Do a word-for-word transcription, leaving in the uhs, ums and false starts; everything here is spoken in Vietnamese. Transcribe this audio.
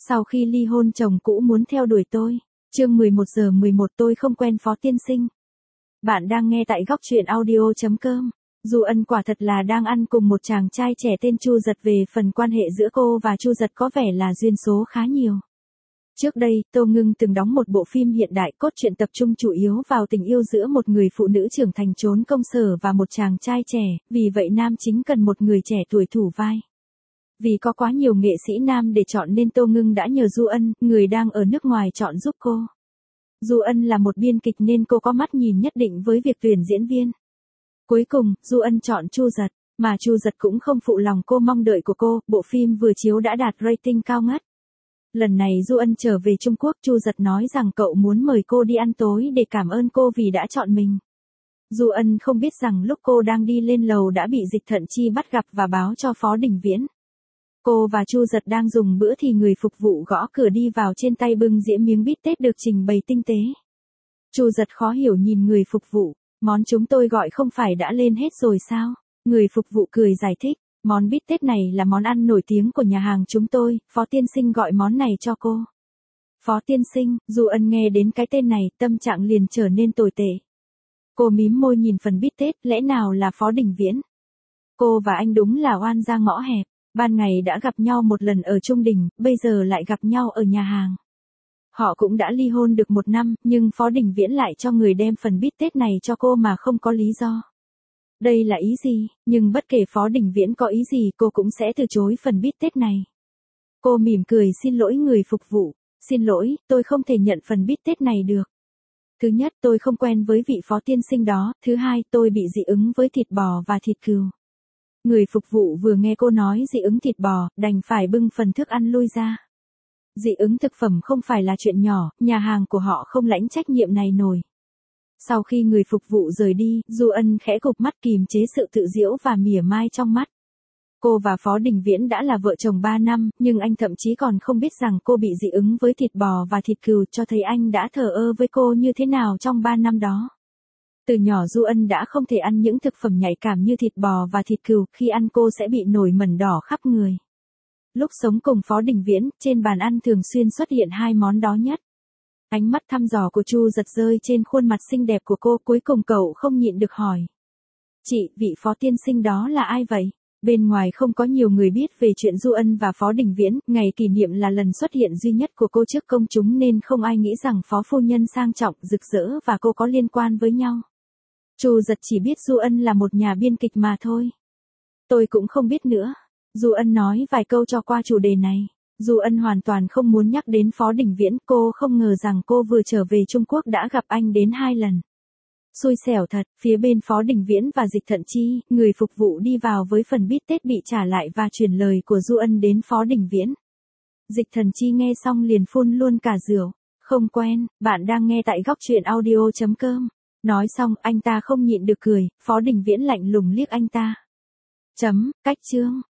Sau khi ly hôn chồng cũ muốn theo đuổi tôi. Chương mười một giờ mười một tôi không quen Phó tiên sinh. Bạn đang nghe tại góc truyện audio chấm com. Du Ân quả thật là đang ăn cùng một chàng trai trẻ tên Chu Giật, về phần quan hệ giữa cô và Chu Giật có vẻ là duyên số khá nhiều. Trước đây, Tô Ngưng từng đóng một bộ phim hiện đại, cốt truyện tập trung chủ yếu vào tình yêu giữa một người phụ nữ trưởng thành trốn công sở và một chàng trai trẻ, vì vậy nam chính cần một người trẻ tuổi thủ vai. Vì có quá nhiều nghệ sĩ nam để chọn nên Tô Ngưng đã nhờ Du Ân, người đang ở nước ngoài, chọn giúp cô. Du Ân là một biên kịch nên cô có mắt nhìn nhất định với việc tuyển diễn viên. Cuối cùng, Du Ân chọn Chu Giật, mà Chu Giật cũng không phụ lòng cô mong đợi của cô, bộ phim vừa chiếu đã đạt rating cao ngất. Lần này Du Ân trở về Trung Quốc, Chu Giật nói rằng cậu muốn mời cô đi ăn tối để cảm ơn cô vì đã chọn mình. Du Ân không biết rằng lúc cô đang đi lên lầu đã bị Dịch Thận Chi bắt gặp và báo cho Phó Đình Viễn. Cô và Chu Giật đang dùng bữa thì người phục vụ gõ cửa đi vào, trên tay bưng dĩa miếng bít tết được trình bày tinh tế. Chu Giật khó hiểu nhìn người phục vụ, món chúng tôi gọi không phải đã lên hết rồi sao? Người phục vụ cười giải thích, món bít tết này là món ăn nổi tiếng của nhà hàng chúng tôi, Phó tiên sinh gọi món này cho cô. Phó tiên sinh, Du Ân nghe đến cái tên này, tâm trạng liền trở nên tồi tệ. Cô mím môi nhìn phần bít tết, lẽ nào là Phó Đình Viễn? Cô và anh đúng là oan ra ngõ hẹp. Ban ngày đã gặp nhau một lần ở Trung Đình, bây giờ lại gặp nhau ở nhà hàng. Họ cũng đã ly hôn được một năm, nhưng Phó Đình Viễn lại cho người đem phần bít tết này cho cô mà không có lý do. Đây là ý gì? Nhưng bất kể Phó Đình Viễn có ý gì, cô cũng sẽ từ chối phần bít tết này. Cô mỉm cười xin lỗi người phục vụ. Xin lỗi, tôi không thể nhận phần bít tết này được. Thứ nhất, tôi không quen với vị Phó tiên sinh đó. Thứ hai, tôi bị dị ứng với thịt bò và thịt cừu. Người phục vụ vừa nghe cô nói dị ứng thịt bò, đành phải bưng phần thức ăn lui ra. Dị ứng thực phẩm không phải là chuyện nhỏ, nhà hàng của họ không lãnh trách nhiệm này nổi. Sau khi người phục vụ rời đi, Du Ân khẽ cụp mắt kìm chế sự tự giễu và mỉa mai trong mắt. Cô và Phó Đình Viễn đã là vợ chồng ba năm, nhưng anh thậm chí còn không biết rằng cô bị dị ứng với thịt bò và thịt cừu, cho thấy anh đã thờ ơ với cô như thế nào trong ba năm đó. Từ nhỏ Du Ân đã không thể ăn những thực phẩm nhạy cảm như thịt bò và thịt cừu, khi ăn cô sẽ bị nổi mẩn đỏ khắp người. Lúc sống cùng Phó Đình Viễn, trên bàn ăn thường xuyên xuất hiện hai món đó nhất. Ánh mắt thăm dò của Chu Giật rơi trên khuôn mặt xinh đẹp của cô, cuối cùng cậu không nhịn được hỏi. Chị, vị Phó tiên sinh đó là ai vậy? Bên ngoài không có nhiều người biết về chuyện Du Ân và Phó Đình Viễn, ngày kỷ niệm là lần xuất hiện duy nhất của cô trước công chúng nên không ai nghĩ rằng Phó phu nhân sang trọng, rực rỡ và cô có liên quan với nhau. Chu Giật chỉ biết Du Ân là một nhà biên kịch mà thôi. Tôi cũng không biết nữa. Du Ân nói vài câu cho qua chủ đề này. Du Ân hoàn toàn không muốn nhắc đến Phó Đình Viễn, cô không ngờ rằng cô vừa trở về Trung Quốc đã gặp anh đến hai lần. Xui xẻo thật, phía bên Phó Đình Viễn và Dịch Thận Chi, người phục vụ đi vào với phần bít tết bị trả lại và truyền lời của Du Ân đến Phó Đình Viễn. Dịch Thận Chi nghe xong liền phun luôn cả rượu. Không quen, bạn đang nghe tại góc truyện audio chấm com. Nói xong, anh ta không nhịn được cười, Phó Đình Viễn lạnh lùng liếc anh ta. Chấm, cách chương.